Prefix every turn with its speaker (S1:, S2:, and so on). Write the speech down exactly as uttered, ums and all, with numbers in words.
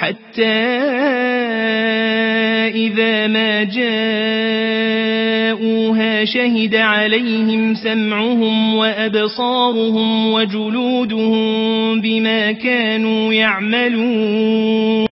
S1: حتى إذا ما جاءوها شهد عليهم سمعهم وأبصارهم وجلودهم بما كانوا يعملون